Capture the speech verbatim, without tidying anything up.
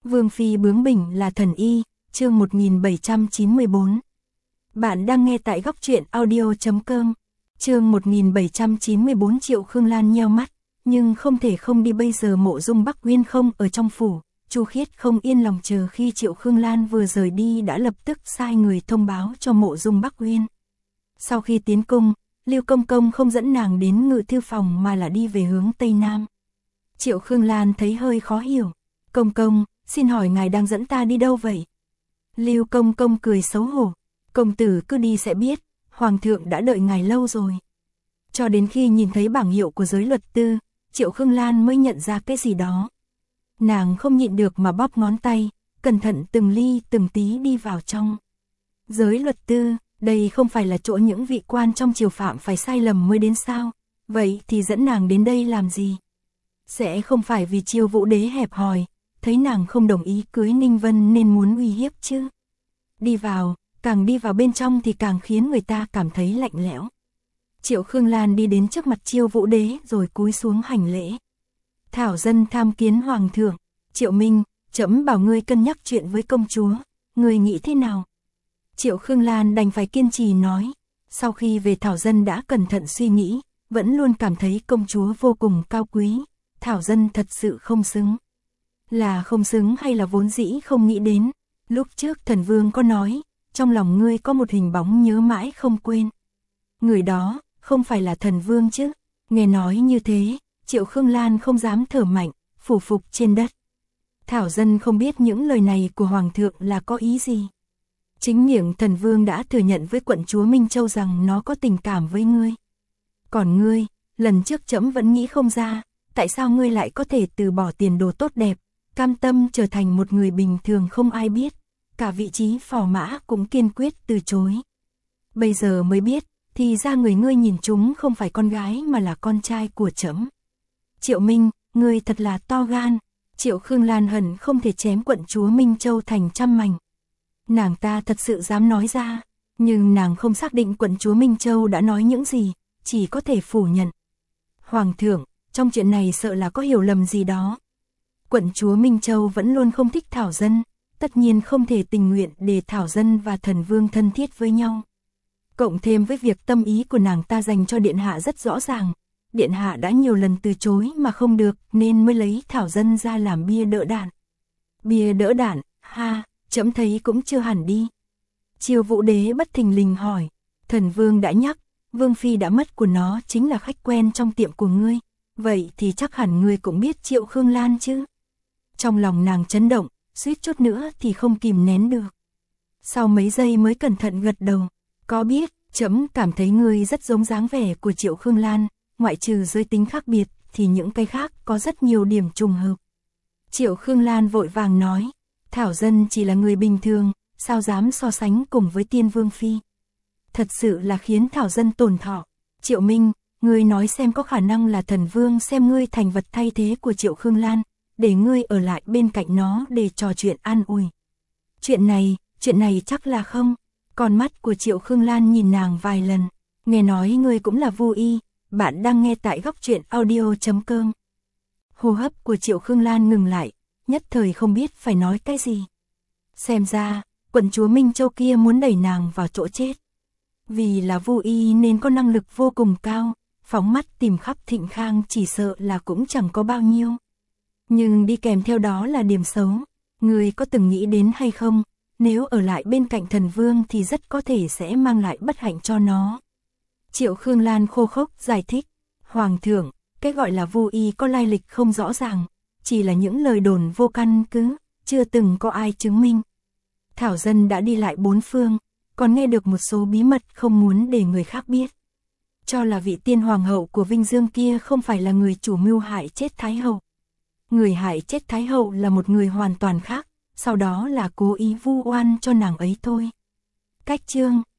Vương phi bướng bỉnh là thần y, chương một nghìn bảy trăm chín mươi tư. Bạn đang nghe tại góc truyện audio chấm com. Chương một nghìn bảy trăm chín mươi tư. Triệu Khương Lan nheo mắt, nhưng không thể không đi. Bây giờ Mộ Dung Bắc Uyên không ở trong phủ, Chu Khiết không yên lòng chờ khi Triệu Khương Lan vừa rời đi đã lập tức sai người thông báo cho Mộ Dung Bắc Uyên. Sau khi tiến cung, Lưu Công Công không dẫn nàng đến ngự thư phòng mà là đi về hướng Tây Nam. Triệu Khương Lan thấy hơi khó hiểu. Công công, xin hỏi ngài đang dẫn ta đi đâu vậy? Lưu Công Công cười xấu hổ. Công tử cứ đi sẽ biết, Hoàng thượng đã đợi ngài lâu rồi. Cho đến khi nhìn thấy bảng hiệu của giới luật tư, Triệu Khương Lan mới nhận ra cái gì đó. Nàng không nhịn được mà bóp ngón tay, cẩn thận từng ly từng tí đi vào trong. Giới luật tư, đây không phải là chỗ những vị quan trong triều phạm phải sai lầm mới đến sao? Vậy thì dẫn nàng đến đây làm gì? Sẽ không phải vì Chiêu Vũ Đế hẹp hòi, thấy nàng không đồng ý cưới Ninh Vân nên muốn uy hiếp chứ? Đi vào, càng đi vào bên trong thì càng khiến người ta cảm thấy lạnh lẽo. Triệu Khương Lan đi đến trước mặt Chiêu Vũ Đế rồi cúi xuống hành lễ. Thảo dân tham kiến Hoàng thượng. Triệu Minh, trẫm bảo ngươi cân nhắc chuyện với công chúa, ngươi nghĩ thế nào? Triệu Khương Lan đành phải kiên trì nói. Sau khi về Thảo dân đã cẩn thận suy nghĩ, vẫn luôn cảm thấy công chúa vô cùng cao quý. Thảo dân thật sự không xứng. Là không xứng hay là vốn dĩ không nghĩ đến? Lúc trước thần vương có nói, trong lòng ngươi có một hình bóng nhớ mãi không quên. Người đó, không phải là thần vương chứ? Nghe nói như thế, Triệu Khương Lan không dám thở mạnh, phủ phục trên đất. Thảo dân không biết những lời này của Hoàng thượng là có ý gì. Chính miệng thần vương đã thừa nhận với quận chúa Minh Châu rằng nó có tình cảm với ngươi. Còn ngươi, lần trước trẫm vẫn nghĩ không ra, tại sao ngươi lại có thể từ bỏ tiền đồ tốt đẹp, cam tâm trở thành một người bình thường không ai biết, cả vị trí phò mã cũng kiên quyết từ chối. Bây giờ mới biết, thì ra người ngươi nhìn chúng không phải con gái mà là con trai của trẫm. Triệu Minh, ngươi thật là to gan. Triệu Khương Lan hận không thể chém quận chúa Minh Châu thành trăm mảnh. Nàng ta thật sự dám nói ra, nhưng nàng không xác định quận chúa Minh Châu đã nói những gì, chỉ có thể phủ nhận. Hoàng thượng, trong chuyện này sợ là có hiểu lầm gì đó. Quận chúa Minh Châu vẫn luôn không thích Thảo dân, tất nhiên không thể tình nguyện để Thảo dân và thần vương thân thiết với nhau. Cộng thêm với việc tâm ý của nàng ta dành cho điện hạ rất rõ ràng, điện hạ đã nhiều lần từ chối mà không được nên mới lấy Thảo dân ra làm bia đỡ đạn. Bia đỡ đạn, ha, trẫm thấy cũng chưa hẳn đi. Chiêu Vũ Đế bất thình lình hỏi, thần vương đã nhắc, vương phi đã mất của nó chính là khách quen trong tiệm của ngươi, vậy thì chắc hẳn ngươi cũng biết Triệu Khương Lan chứ? Trong lòng nàng chấn động, suýt chút nữa thì không kìm nén được. Sau mấy giây mới cẩn thận gật đầu, có biết, trẫm cảm thấy ngươi rất giống dáng vẻ của Triệu Khương Lan, ngoại trừ giới tính khác biệt thì những cái khác có rất nhiều điểm trùng hợp. Triệu Khương Lan vội vàng nói, Thảo dân chỉ là người bình thường, sao dám so sánh cùng với Tiên Vương phi. Thật sự là khiến Thảo dân tổn thọ. Triệu Minh, ngươi nói xem có khả năng là thần vương xem ngươi thành vật thay thế của Triệu Khương Lan, để ngươi ở lại bên cạnh nó để trò chuyện an ủi. Chuyện này, chuyện này chắc là không. Con mắt của Triệu Khương Lan nhìn nàng vài lần, nghe nói ngươi cũng là Vu Y. Bạn đang nghe tại góc truyện audio chấm com. Hô hấp của Triệu Khương Lan ngừng lại, nhất thời không biết phải nói cái gì. Xem ra, quận chúa Minh Châu kia muốn đẩy nàng vào chỗ chết. Vì là Vu Y nên có năng lực vô cùng cao, phóng mắt tìm khắp Thịnh Khang chỉ sợ là cũng chẳng có bao nhiêu. Nhưng đi kèm theo đó là điểm xấu. Người có từng nghĩ đến hay không, nếu ở lại bên cạnh thần vương thì rất có thể sẽ mang lại bất hạnh cho nó. Triệu Khương Lan khô khốc giải thích, Hoàng thượng, cái gọi là Vu Y có lai lịch không rõ ràng, chỉ là những lời đồn vô căn cứ, chưa từng có ai chứng minh. Thảo dân đã đi lại bốn phương, còn nghe được một số bí mật không muốn để người khác biết. Cho là vị tiên hoàng hậu của Vinh Dương kia không phải là người chủ mưu hại chết Thái hậu. Người hại chết Thái hậu là một người hoàn toàn khác, sau đó là cố ý vu oan cho nàng ấy thôi. Cách chương